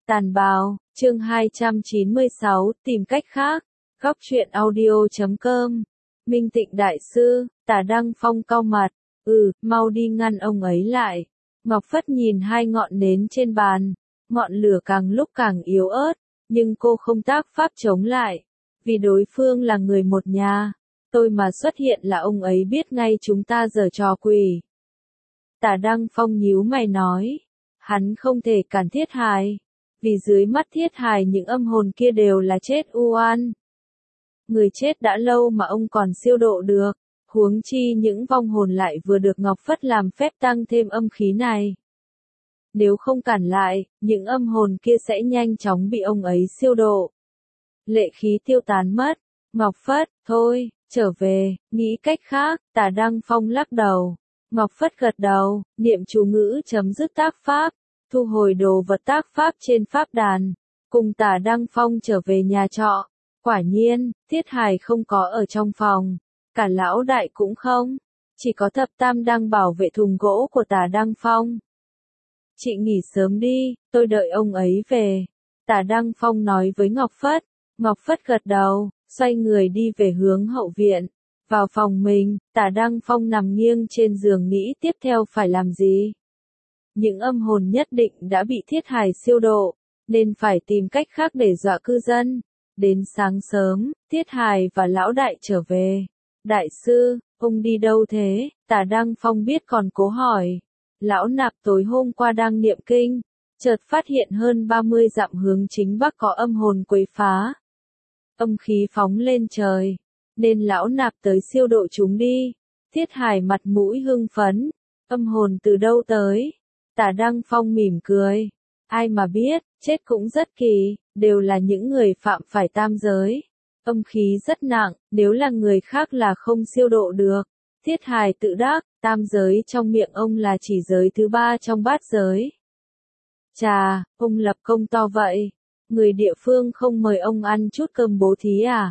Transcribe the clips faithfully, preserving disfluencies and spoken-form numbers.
Tàn bào, chương hai trăm chín mươi sáu, tìm cách khác. Góc truyện audio chấm com. Minh Tịnh đại sư, Tả Đăng Phong cau mặt, "Ừ, mau đi ngăn ông ấy lại." Ngọc Phất nhìn hai ngọn nến trên bàn, ngọn lửa càng lúc càng yếu ớt, nhưng cô không tác pháp chống lại, vì đối phương là người một nhà. Tôi mà xuất hiện là ông ấy biết ngay chúng ta giở trò quỷ. Tả Đăng Phong nhíu mày nói, hắn không thể cản Thiết Hài, vì dưới mắt Thiết Hài những âm hồn kia đều là chết u oan. Người chết đã lâu mà ông còn siêu độ được, huống chi những vong hồn lại vừa được Ngọc Phất làm phép tăng thêm âm khí này. Nếu không cản lại, những âm hồn kia sẽ nhanh chóng bị ông ấy siêu độ. Lệ khí tiêu tán mất. Ngọc Phất, thôi, trở về, nghĩ cách khác. Tả Đăng Phong lắc đầu. Ngọc Phất gật đầu, niệm chú ngữ chấm dứt tác pháp, thu hồi đồ vật tác pháp trên pháp đàn, cùng Tả Đăng Phong trở về nhà trọ. Quả nhiên, Thiết Hài không có ở trong phòng, cả lão đại cũng không, chỉ có thập tam đang bảo vệ thùng gỗ của Tả Đăng Phong. "Chị nghỉ sớm đi, tôi đợi ông ấy về." Tả Đăng Phong nói với Ngọc Phất. Ngọc Phất gật đầu, xoay người đi về hướng hậu viện. Vào phòng mình, Tả Đăng Phong nằm nghiêng trên giường nghĩ tiếp theo phải làm gì. Những âm hồn nhất định đã bị Thiết Hài siêu độ, nên phải tìm cách khác để dọa cư dân. Đến sáng sớm, Thiết Hài và lão đại trở về. "Đại sư, ông đi đâu thế?" Tả Đăng Phong biết còn cố hỏi. Lão nạp tối hôm qua đang niệm kinh, chợt phát hiện hơn ba mươi dặm hướng chính bắc có âm hồn quấy phá. Âm khí phóng lên trời, nên lão nạp tới siêu độ chúng đi. Thiết Hài mặt mũi hưng phấn. "Âm hồn từ đâu tới?" Tả Đăng Phong mỉm cười. "Ai mà biết, chết cũng rất kỳ, đều là những người phạm phải tam giới. Âm khí rất nặng, nếu là người khác là không siêu độ được." Thiết Hài tự đắc, tam giới trong miệng ông là chỉ giới thứ ba trong bát giới. "Chà, ông lập công to vậy, người địa phương không mời ông ăn chút cơm bố thí à?"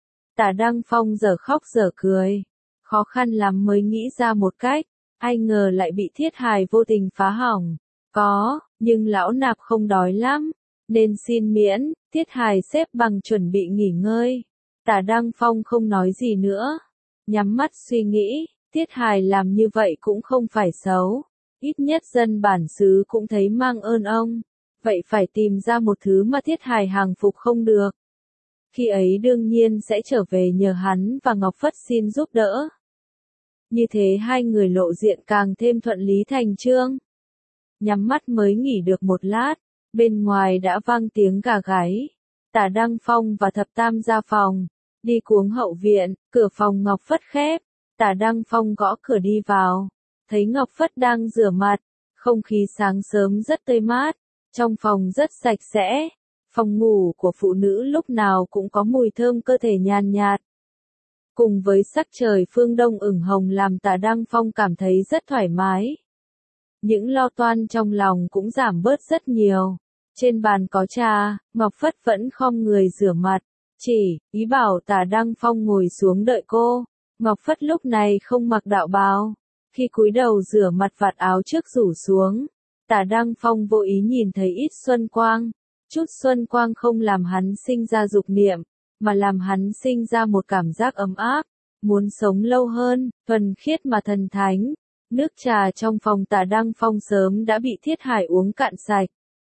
Tả Đăng Phong dở khóc dở cười. Khó khăn lắm mới nghĩ ra một cách, ai ngờ lại bị Thiết Hài vô tình phá hỏng. "Có, nhưng lão nạp không đói lắm, nên xin miễn." Thiết Hài xếp bằng chuẩn bị nghỉ ngơi. Tả Đăng Phong không nói gì nữa, nhắm mắt suy nghĩ. Thiết Hài làm như vậy cũng không phải xấu, ít nhất dân bản xứ cũng thấy mang ơn ông. Vậy phải tìm ra một thứ mà Thiết Hài hàng phục không được. Khi ấy đương nhiên sẽ trở về nhờ hắn và Ngọc Phất xin giúp đỡ. Như thế hai người lộ diện càng thêm thuận lý thành chương. Nhắm mắt mới nghỉ được một lát, bên ngoài đã vang tiếng gà gáy. Tả Đăng Phong và thập tam ra phòng, đi cuống hậu viện, cửa phòng Ngọc Phất khép. Tả Đăng Phong gõ cửa đi vào, thấy Ngọc Phất đang rửa mặt, không khí sáng sớm rất tươi mát, trong phòng rất sạch sẽ. Phòng ngủ của phụ nữ lúc nào cũng có mùi thơm cơ thể nhàn nhạt. Cùng với sắc trời phương đông ửng hồng làm Tả Đăng Phong cảm thấy rất thoải mái. Những lo toan trong lòng cũng giảm bớt rất nhiều. Trên bàn có trà, Ngọc Phất vẫn khom người rửa mặt, chỉ ý bảo Tả Đăng Phong ngồi xuống đợi cô. Ngọc Phất lúc này không mặc đạo bào, khi cúi đầu rửa mặt vạt áo trước rủ xuống. Tả Đăng Phong vô ý nhìn thấy ít xuân quang. Chút xuân quang không làm hắn sinh ra dục niệm, mà làm hắn sinh ra một cảm giác ấm áp, muốn sống lâu hơn, thuần khiết mà thần thánh. Nước trà trong phòng Tả Đăng Phong sớm đã bị Thiết Hài uống cạn sạch,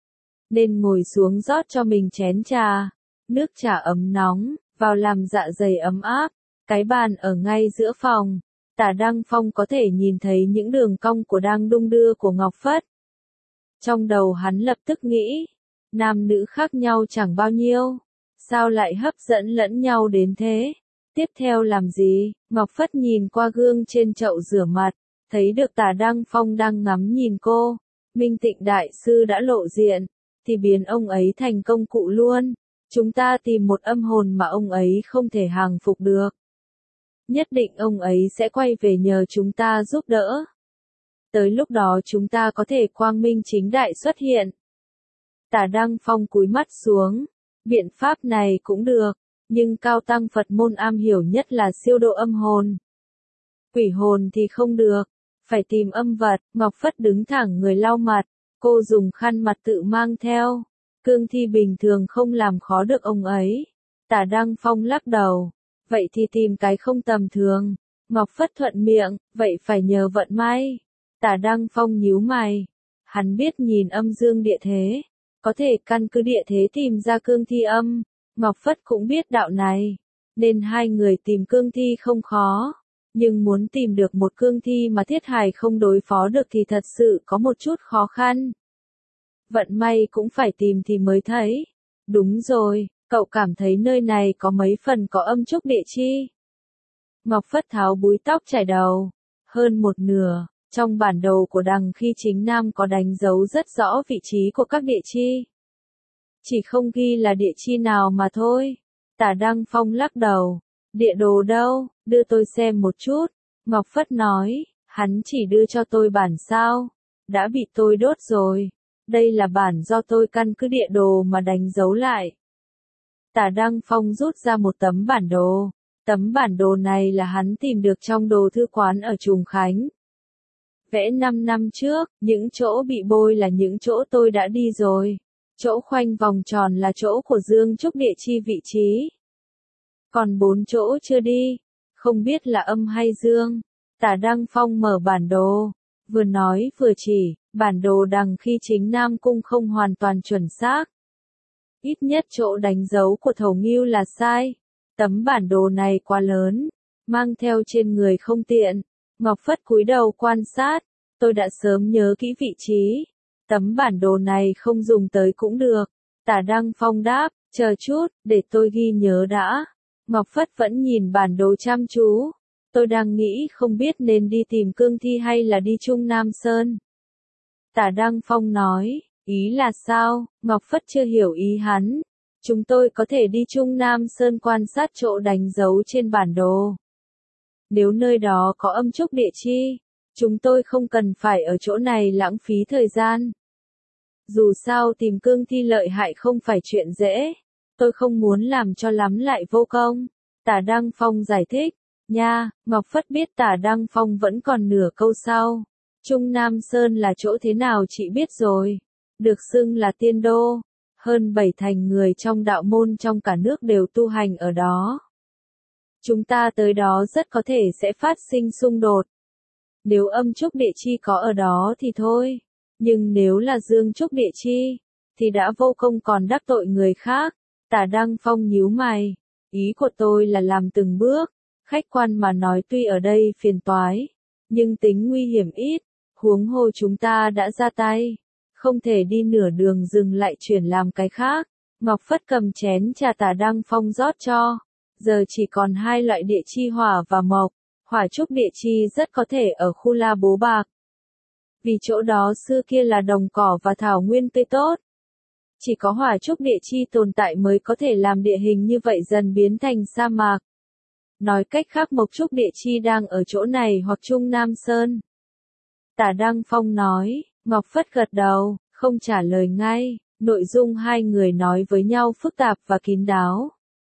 nên ngồi xuống rót cho mình chén trà. Nước trà ấm nóng, vào làm dạ dày ấm áp. Cái bàn ở ngay giữa phòng, Tả Đăng Phong có thể nhìn thấy những đường cong của đang đung đưa của Ngọc Phất. Trong đầu hắn lập tức nghĩ, nam nữ khác nhau chẳng bao nhiêu, sao lại hấp dẫn lẫn nhau đến thế? Tiếp theo làm gì? Ngọc Phất nhìn qua gương trên chậu rửa mặt, thấy được Tả Đăng Phong đang ngắm nhìn cô. Minh Tịnh đại sư đã lộ diện, thì biến ông ấy thành công cụ luôn. Chúng ta tìm một âm hồn mà ông ấy không thể hàng phục được. Nhất định ông ấy sẽ quay về nhờ chúng ta giúp đỡ. Tới lúc đó chúng ta có thể quang minh chính đại xuất hiện. Tả Đăng Phong cúi mắt xuống. Biện pháp này cũng được, nhưng cao tăng Phật môn am hiểu nhất là siêu độ âm hồn. Quỷ hồn thì không được, phải tìm âm vật. Ngọc Phất đứng thẳng người lau mặt, cô dùng khăn mặt tự mang theo. Cương thi bình thường không làm khó được ông ấy. Tả Đăng Phong lắc đầu. Vậy thì tìm cái không tầm thường. Ngọc Phất thuận miệng, vậy phải nhờ vận may. Tả Đăng Phong nhíu mày. Hắn biết nhìn âm dương địa thế. Có thể căn cứ địa thế tìm ra cương thi âm. Ngọc Phất cũng biết đạo này. Nên hai người tìm cương thi không khó. Nhưng muốn tìm được một cương thi mà Thiết Hải không đối phó được thì thật sự có một chút khó khăn. Vận may cũng phải tìm thì mới thấy. Đúng rồi, cậu cảm thấy nơi này có mấy phần có âm trúc địa chi. Ngọc Phất tháo búi tóc trải đầu. Hơn một nửa, trong bản đồ của Đằng Khi Chính Nam có đánh dấu rất rõ vị trí của các địa chi. Chỉ không ghi là địa chi nào mà thôi. Tả Đăng Phong lắc đầu. Địa đồ đâu, đưa tôi xem một chút. Ngọc Phất nói, hắn chỉ đưa cho tôi bản sao. Đã bị tôi đốt rồi. Đây là bản do tôi căn cứ địa đồ mà đánh dấu lại. Tả Đăng Phong rút ra một tấm bản đồ. Tấm bản đồ này là hắn tìm được trong đồ thư quán ở Trùng Khánh. Vẽ năm năm trước, những chỗ bị bôi là những chỗ tôi đã đi rồi. Chỗ khoanh vòng tròn là chỗ của Dương Trúc địa chi vị trí. Còn bốn chỗ chưa đi, không biết là âm hay dương. Tả Đăng Phong mở bản đồ, vừa nói vừa chỉ, bản đồ Đằng Khi Chính Nam Cung không hoàn toàn chuẩn xác. Ít nhất chỗ đánh dấu của Thổ Ngưu là sai. Tấm bản đồ này quá lớn, mang theo trên người không tiện. Ngọc Phất cúi đầu quan sát, tôi đã sớm nhớ kỹ vị trí. Tấm bản đồ này không dùng tới cũng được. Tả Đăng Phong đáp, chờ chút, để tôi ghi nhớ đã. Ngọc Phất vẫn nhìn bản đồ chăm chú. Tôi đang nghĩ không biết nên đi tìm cương thi hay là đi Trung Nam Sơn. Tả Đăng Phong nói, ý là sao? Ngọc Phất chưa hiểu ý hắn. Chúng tôi có thể đi Trung Nam Sơn quan sát chỗ đánh dấu trên bản đồ. Nếu nơi đó có âm trúc địa chi, chúng tôi không cần phải ở chỗ này lãng phí thời gian. Dù sao tìm cương thi lợi hại không phải chuyện dễ. Tôi không muốn làm cho lắm lại vô công. Tả Đăng Phong giải thích. Nha, Ngọc Phất biết Tả Đăng Phong vẫn còn nửa câu sau. Trung Nam Sơn là chỗ thế nào chị biết rồi. Được xưng là tiên đô. Hơn bảy thành người trong đạo môn trong cả nước đều tu hành ở đó. Chúng ta tới đó rất có thể sẽ phát sinh xung đột. Nếu âm trúc địa chi có ở đó thì thôi. Nhưng nếu là dương trúc địa chi, thì đã vô công còn đắc tội người khác. Tả Đăng Phong nhíu mày. Ý của tôi là làm từng bước. Khách quan mà nói tuy ở đây phiền toái, nhưng tính nguy hiểm ít. Huống hồ chúng ta đã ra tay. Không thể đi nửa đường dừng lại chuyển làm cái khác. Ngọc Phất cầm chén trà Tả Đăng Phong rót cho. Giờ chỉ còn hai loại địa chi hỏa và mộc. Hỏa trúc địa chi rất có thể ở khu La Bố Bạc. Vì chỗ đó xưa kia là đồng cỏ và thảo nguyên tươi tốt. Chỉ có hỏa trúc địa chi tồn tại mới có thể làm địa hình như vậy dần biến thành sa mạc. Nói cách khác mộc trúc địa chi đang ở chỗ này hoặc Trung Nam Sơn. Tả Đăng Phong nói, Ngọc Phất gật đầu, không trả lời ngay. Nội dung hai người nói với nhau phức tạp và kín đáo.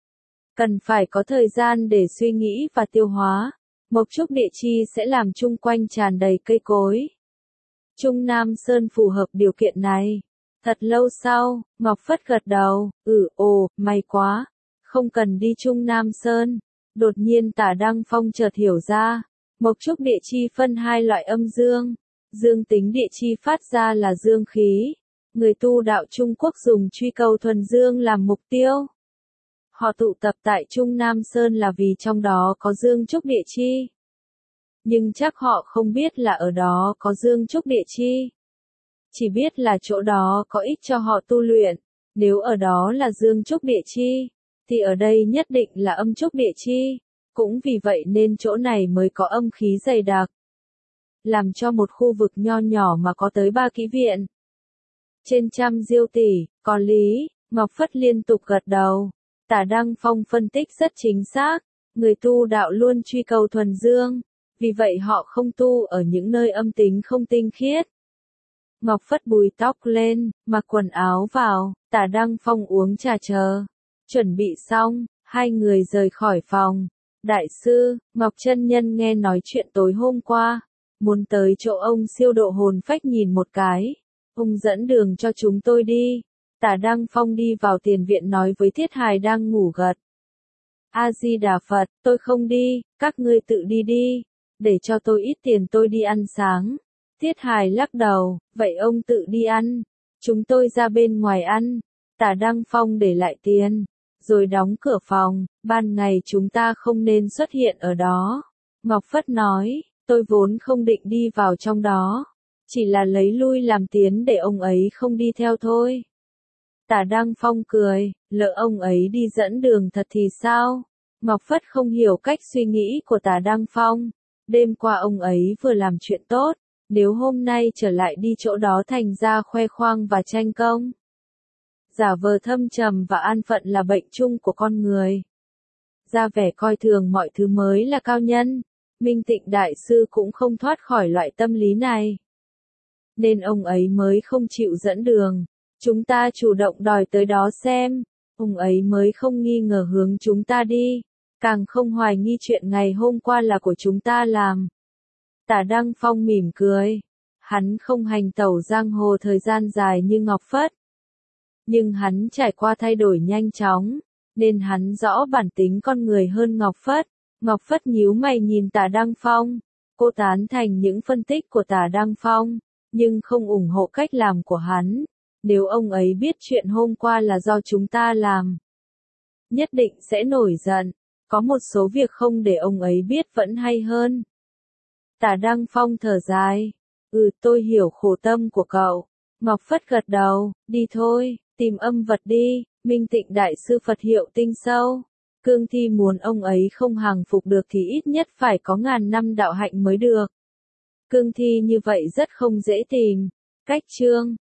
Cần phải có thời gian để suy nghĩ và tiêu hóa. Mộc trúc địa chi sẽ làm chung quanh tràn đầy cây cối. Trung Nam Sơn phù hợp điều kiện này. Thật lâu sau, Ngọc Phất gật đầu, ừ, ồ, may quá. Không cần đi Trung Nam Sơn. Đột nhiên Tả Đăng Phong chợt hiểu ra. Mộc trúc địa chi phân hai loại âm dương. Dương tính địa chi phát ra là dương khí. Người tu đạo Trung Quốc dùng truy cầu thuần dương làm mục tiêu. Họ tụ tập tại Trung Nam Sơn là vì trong đó có dương trúc địa chi. Nhưng chắc họ không biết là ở đó có dương trúc địa chi. Chỉ biết là chỗ đó có ích cho họ tu luyện. Nếu ở đó là dương trúc địa chi, thì ở đây nhất định là âm trúc địa chi. Cũng vì vậy nên chỗ này mới có âm khí dày đặc. Làm cho một khu vực nho nhỏ mà có tới ba kỹ viện. Trên trăm diêu tỷ, có lý, Ngọc Phất liên tục gật đầu. Tả Đăng Phong phân tích rất chính xác. Người tu đạo luôn truy cầu thuần dương. Vì vậy họ không tu ở những nơi âm tính không tinh khiết. Ngọc Phất búi tóc lên, mặc quần áo vào, Tả Đăng Phong uống trà chờ. Chuẩn bị xong, hai người rời khỏi phòng. Đại sư, Ngọc Chân Nhân nghe nói chuyện tối hôm qua. Muốn tới chỗ ông siêu độ hồn phách nhìn một cái. Ông dẫn đường cho chúng tôi đi. Tả Đăng Phong đi vào tiền viện nói với Thiết Hài đang ngủ gật. A-di-đà Phật, tôi không đi, các ngươi tự đi đi, để cho tôi ít tiền tôi đi ăn sáng. Thiết Hài lắc đầu, vậy ông tự đi ăn, chúng tôi ra bên ngoài ăn. Tả Đăng Phong để lại tiền, rồi đóng cửa phòng, ban ngày chúng ta không nên xuất hiện ở đó. Ngọc Phất nói, tôi vốn không định đi vào trong đó, chỉ là lấy lui làm tiến để ông ấy không đi theo thôi. Tả Đăng Phong cười, lỡ ông ấy đi dẫn đường thật thì sao? Ngọc Phất không hiểu cách suy nghĩ của Tả Đăng Phong. Đêm qua ông ấy vừa làm chuyện tốt, nếu hôm nay trở lại đi chỗ đó thành ra khoe khoang và tranh công. Giả vờ thâm trầm và an phận là bệnh chung của con người. Ra vẻ coi thường mọi thứ mới là cao nhân. Minh Tịnh Đại Sư cũng không thoát khỏi loại tâm lý này. Nên ông ấy mới không chịu dẫn đường. Chúng ta chủ động đòi tới đó xem. Ông ấy mới không nghi ngờ hướng chúng ta đi. Càng không hoài nghi chuyện ngày hôm qua là của chúng ta làm. Tả Đăng Phong mỉm cười. Hắn không hành tẩu giang hồ thời gian dài như Ngọc Phất. Nhưng hắn trải qua thay đổi nhanh chóng, nên hắn rõ bản tính con người hơn Ngọc Phất. Ngọc Phất nhíu mày nhìn Tả Đăng Phong. Cô tán thành những phân tích của Tả Đăng Phong, nhưng không ủng hộ cách làm của hắn. Nếu ông ấy biết chuyện hôm qua là do chúng ta làm, nhất định sẽ nổi giận. Có một số việc không để ông ấy biết vẫn hay hơn. Tả Đăng Phong thở dài. Ừ, tôi hiểu khổ tâm của cậu. Ngọc Phất gật đầu, đi thôi, tìm âm vật đi. Minh Tịnh Đại Sư Phật hiệu tinh sâu. Cương Thi muốn ông ấy không hàng phục được thì ít nhất phải có ngàn năm đạo hạnh mới được. Cương Thi như vậy rất không dễ tìm. Cách chương